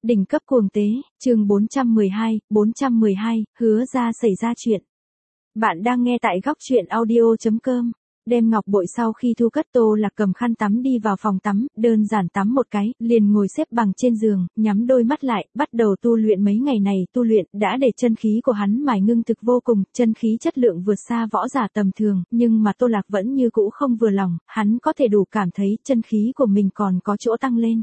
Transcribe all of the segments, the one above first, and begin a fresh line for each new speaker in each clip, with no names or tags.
Đỉnh cấp cuồng tế, chương 412, hứa ra xảy ra chuyện. Bạn đang nghe tại góc truyện audio.com. Đem ngọc bội sau khi thu cất, Tô Lạc cầm khăn tắm đi vào phòng tắm, đơn giản tắm một cái, liền ngồi xếp bằng trên giường, nhắm đôi mắt lại, bắt đầu tu luyện. Mấy ngày này tu luyện đã để chân khí của hắn mài ngưng thực vô cùng, chân khí chất lượng vượt xa võ giả tầm thường, nhưng mà Tô Lạc vẫn như cũ không vừa lòng, hắn có thể đủ cảm thấy chân khí của mình còn có chỗ tăng lên.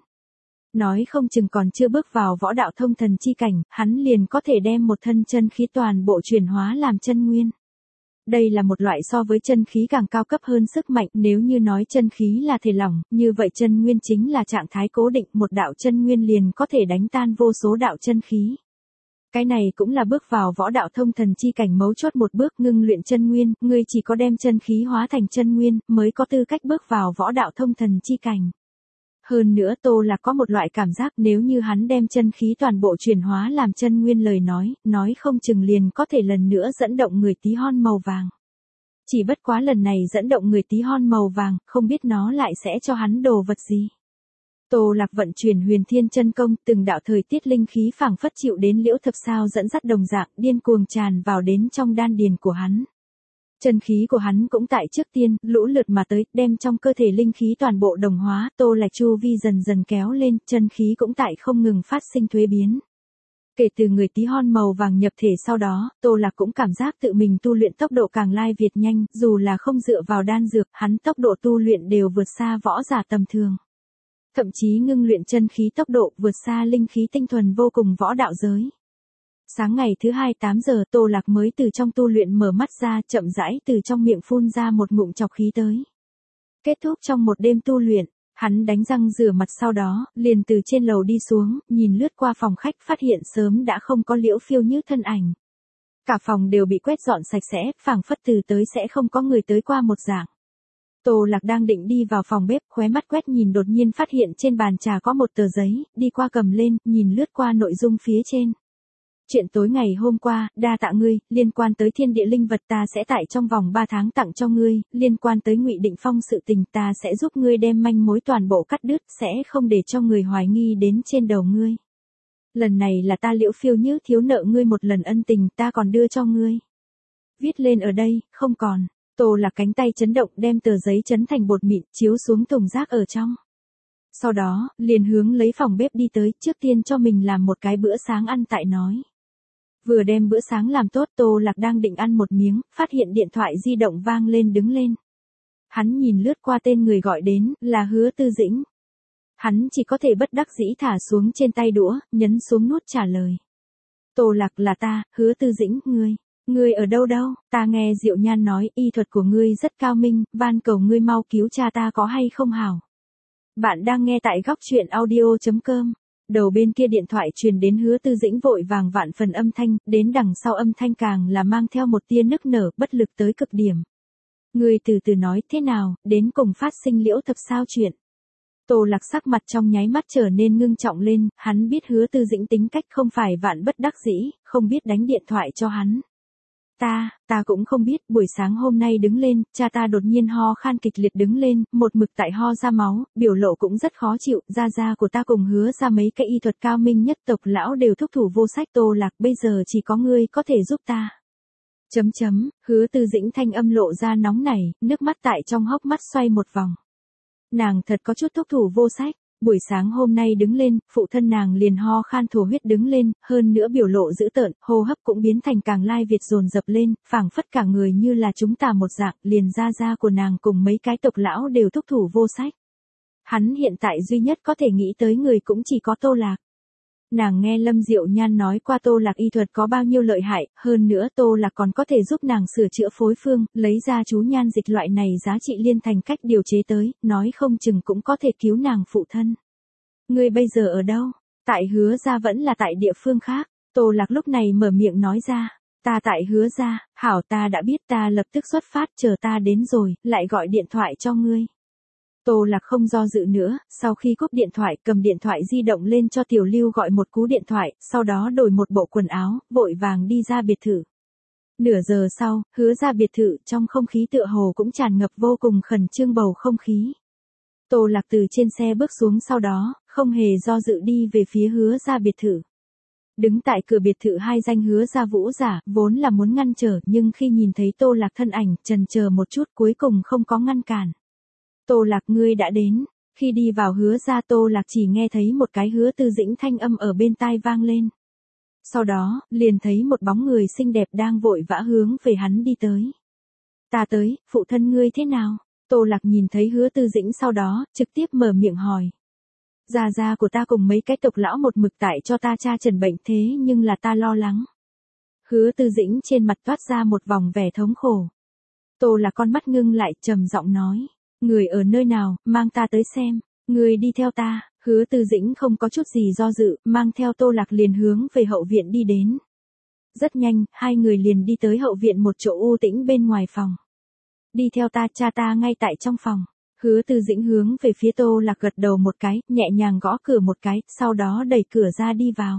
Nói không chừng còn chưa bước vào võ đạo thông thần chi cảnh, hắn liền có thể đem một thân chân khí toàn bộ chuyển hóa làm chân nguyên. Đây là một loại so với chân khí càng cao cấp hơn sức mạnh, nếu như nói chân khí là thể lỏng, như vậy chân nguyên chính là trạng thái cố định, một đạo chân nguyên liền có thể đánh tan vô số đạo chân khí. Cái này cũng là bước vào võ đạo thông thần chi cảnh mấu chốt một bước, ngưng luyện chân nguyên, ngươi chỉ có đem chân khí hóa thành chân nguyên, mới có tư cách bước vào võ đạo thông thần chi cảnh. Hơn nữa Tô Lạc có một loại cảm giác, nếu như hắn đem chân khí toàn bộ chuyển hóa làm chân nguyên lời nói không chừng liền có thể lần nữa dẫn động người tí hon màu vàng. Chỉ bất quá lần này dẫn động người tí hon màu vàng, không biết nó lại sẽ cho hắn đồ vật gì. Tô Lạc vận chuyển Huyền Thiên Chân Công, từng đạo thời tiết linh khí phảng phất chịu đến Liễu Thập Sao dẫn dắt đồng dạng, điên cuồng tràn vào đến trong đan điền của hắn. Chân khí của hắn cũng tại trước tiên, lũ lượt mà tới, đem trong cơ thể linh khí toàn bộ đồng hóa, Tô Lạc chu vi dần dần kéo lên, chân khí cũng tại không ngừng phát sinh thuế biến. Kể từ người tí hon màu vàng nhập thể sau đó, Tô Lạc cũng cảm giác tự mình tu luyện tốc độ càng lai việt nhanh, dù là không dựa vào đan dược, hắn tốc độ tu luyện đều vượt xa võ giả tầm thường. Thậm chí ngưng luyện chân khí tốc độ vượt xa linh khí tinh thuần vô cùng võ đạo giới. Sáng ngày thứ 2 8 giờ, Tô Lạc mới từ trong tu luyện mở mắt ra, chậm rãi từ trong miệng phun ra một ngụm trọc khí tới. Kết thúc trong một đêm tu luyện, hắn đánh răng rửa mặt sau đó, liền từ trên lầu đi xuống, nhìn lướt qua phòng khách, phát hiện sớm đã không có Liễu Phiêu Như thân ảnh. Cả phòng đều bị quét dọn sạch sẽ, phảng phất từ tới sẽ không có người tới qua một dạng. Tô Lạc đang định đi vào phòng bếp, khóe mắt quét nhìn đột nhiên phát hiện trên bàn trà có một tờ giấy, đi qua cầm lên, nhìn lướt qua nội dung phía trên. Chuyện tối ngày hôm qua, đa tạ ngươi, liên quan tới thiên địa linh vật ta sẽ tại trong vòng 3 tháng tặng cho ngươi, liên quan tới Ngụy Định Phong sự tình ta sẽ giúp ngươi đem manh mối toàn bộ cắt đứt, sẽ không để cho người hoài nghi đến trên đầu ngươi. Lần này là ta Liễu Phiêu Như thiếu nợ ngươi một lần ân tình, ta còn đưa cho ngươi. Viết lên ở đây, không còn. Tô Lạc cánh tay chấn động, đem tờ giấy chấn thành bột mịn, chiếu xuống thùng rác ở trong. Sau đó, liền hướng lấy phòng bếp đi tới, trước tiên cho mình làm một cái bữa sáng ăn tại nói. Vừa đem bữa sáng làm tốt, Tô Lạc đang định ăn một miếng, phát hiện điện thoại di động vang lên, đứng lên. Hắn nhìn lướt qua tên người gọi đến, là Hứa Tư Dĩnh. Hắn chỉ có thể bất đắc dĩ thả xuống trên tay đũa, nhấn xuống nút trả lời. Tô Lạc, là ta, Hứa Tư Dĩnh, ngươi ở đâu đâu, ta nghe Diệu Nhan nói y thuật của ngươi rất cao minh, van cầu ngươi mau cứu cha ta có hay không hảo. Bạn đang nghe tại góc truyện audio.com. Đầu bên kia điện thoại truyền đến Hứa Tư Dĩnh vội vàng vạn phần âm thanh, đến đằng sau âm thanh càng là mang theo một tia nức nở, bất lực tới cực điểm. Ngươi từ từ nói, thế nào, đến cùng phát sinh Liễu Thập Sao chuyện. Tô Lạc sắc mặt trong nháy mắt trở nên ngưng trọng lên, hắn biết Hứa Tư Dĩnh tính cách không phải vạn bất đắc dĩ, không biết đánh điện thoại cho hắn. Ta cũng không biết, buổi sáng hôm nay đứng lên, cha ta đột nhiên ho khan kịch liệt đứng lên, một mực tại ho ra máu, biểu lộ cũng rất khó chịu, gia của ta cùng Hứa ra mấy cái y thuật cao minh nhất tộc lão đều thúc thủ vô sách. Tô Lạc, bây giờ chỉ có ngươi có thể giúp ta. Hứa Tư Dĩnh thanh âm lộ ra nóng nảy, nước mắt tại trong hốc mắt xoay một vòng. Nàng thật có chút thúc thủ vô sách. Buổi sáng hôm nay đứng lên, phụ thân nàng liền ho khan thổ huyết đứng lên, hơn nữa biểu lộ dữ tợn, hô hấp cũng biến thành càng lai việt dồn dập lên, phảng phất cả người như là chúng ta một dạng, liền gia của nàng cùng mấy cái tộc lão đều thúc thủ vô sách. Hắn hiện tại duy nhất có thể nghĩ tới người cũng chỉ có Tô Lạc. Nàng nghe Lâm Diệu Nhan nói qua Tô Lạc y thuật có bao nhiêu lợi hại, hơn nữa Tô Lạc còn có thể giúp nàng sửa chữa phối phương, lấy ra chú nhan dịch loại này giá trị liên thành cách điều chế tới, nói không chừng cũng có thể cứu nàng phụ thân. Ngươi bây giờ ở đâu? Tại Hứa ra vẫn là tại địa phương khác? Tô Lạc lúc này mở miệng nói ra. Ta tại Hứa ra, hảo, ta đã biết, ta lập tức xuất phát, chờ ta đến rồi, lại gọi điện thoại cho ngươi. Tô Lạc không do dự nữa, sau khi cúp điện thoại, cầm điện thoại di động lên cho Tiểu Lưu gọi một cú điện thoại, sau đó đổi một bộ quần áo, vội vàng đi ra biệt thự. Nửa giờ sau, Hứa ra biệt thự, trong không khí tựa hồ cũng tràn ngập vô cùng khẩn trương bầu không khí. Tô Lạc từ trên xe bước xuống sau đó, không hề do dự đi về phía Hứa gia biệt thự. Đứng tại cửa biệt thự hai danh Hứa gia Vũ giả, vốn là muốn ngăn trở nhưng khi nhìn thấy Tô Lạc thân ảnh, chần chờ một chút cuối cùng không có ngăn cản. Tô Lạc ngươi đã đến, khi đi vào Hứa gia Tô Lạc chỉ nghe thấy một cái Hứa Tư Dĩnh thanh âm ở bên tai vang lên. Sau đó, liền thấy một bóng người xinh đẹp đang vội vã hướng về hắn đi tới. Ta tới, phụ thân ngươi thế nào? Tô Lạc nhìn thấy Hứa Tư Dĩnh sau đó, trực tiếp mở miệng hỏi. Gia của ta cùng mấy cái tộc lão một mực tại cho ta tra trần bệnh thế nhưng là ta lo lắng. Hứa Tư Dĩnh trên mặt toát ra một vòng vẻ thống khổ. Tô Lạc con mắt ngưng lại trầm giọng nói. Người ở nơi nào, mang ta tới xem. Người đi theo ta. Hứa Tư Dĩnh không có chút gì do dự, mang theo Tô Lạc liền hướng về hậu viện đi đến. Rất nhanh, hai người liền đi tới hậu viện một chỗ u tĩnh bên ngoài phòng. Đi theo ta, cha ta ngay tại trong phòng. Hứa Tư Dĩnh hướng về phía Tô Lạc gật đầu một cái, nhẹ nhàng gõ cửa một cái, sau đó đẩy cửa ra đi vào.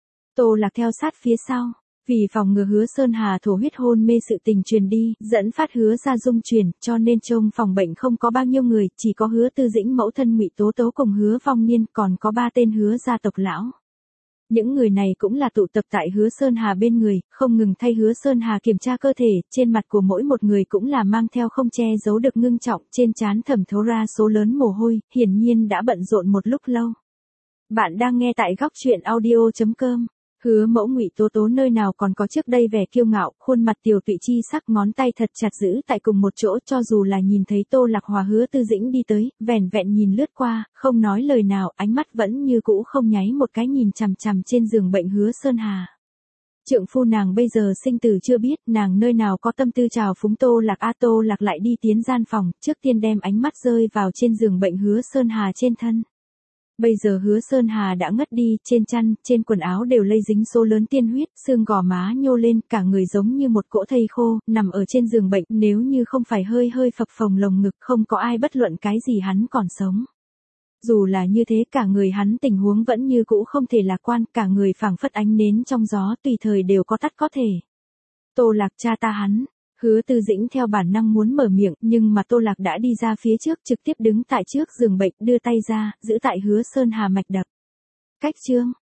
Tô Lạc theo sát phía sau. Vì phòng ngừa Hứa Sơn Hà thổ huyết hôn mê sự tình truyền đi, dẫn phát Hứa gia dung truyền, cho nên trong phòng bệnh không có bao nhiêu người, chỉ có Hứa Tư Dĩnh mẫu thân Ngụy Tố Tố cùng Hứa Vong Niên, còn có 3 tên Hứa gia tộc lão. Những người này cũng là tụ tập tại Hứa Sơn Hà bên người, không ngừng thay Hứa Sơn Hà kiểm tra cơ thể, trên mặt của mỗi một người cũng là mang theo không che giấu được ngưng trọng, trên trán thẩm thấu ra số lớn mồ hôi, hiển nhiên đã bận rộn một lúc lâu. Bạn đang nghe tại góc truyện audio.com. Hứa mẫu Ngụy Tố Tố nơi nào còn có trước đây vẻ kiêu ngạo, khuôn mặt tiều tụy chi sắc, ngón tay thật chặt giữ tại cùng một chỗ, cho dù là nhìn thấy Tô Lạc Hòa Hứa Tư Dĩnh đi tới, vẻn vẹn nhìn lướt qua, không nói lời nào, ánh mắt vẫn như cũ không nháy một cái nhìn chằm chằm trên giường bệnh Hứa Sơn Hà. Trượng phu nàng bây giờ sinh tử chưa biết, nàng nơi nào có tâm tư trào phúng Tô Lạc Tô Lạc lại đi tiến gian phòng, trước tiên đem ánh mắt rơi vào trên giường bệnh Hứa Sơn Hà trên thân. Bây giờ Hứa Sơn Hà đã ngất đi, trên chăn, trên quần áo đều lây dính số lớn tiên huyết, xương gò má nhô lên, cả người giống như một cỗ thây khô, nằm ở trên giường bệnh, nếu như không phải hơi hơi phập phồng lồng ngực, không có ai bất luận cái gì hắn còn sống. Dù là như thế, cả người hắn tình huống vẫn như cũ không thể lạc quan, cả người phảng phất ánh nến trong gió, tùy thời đều có tắt có thể. Tô Lạc cha ta hắn. Hứa Tư Dĩnh theo bản năng muốn mở miệng, nhưng mà Tô Lạc đã đi ra phía trước, trực tiếp đứng tại trước giường bệnh, đưa tay ra, giữ tại Hứa Sơn Hà mạch đập. Cách chương,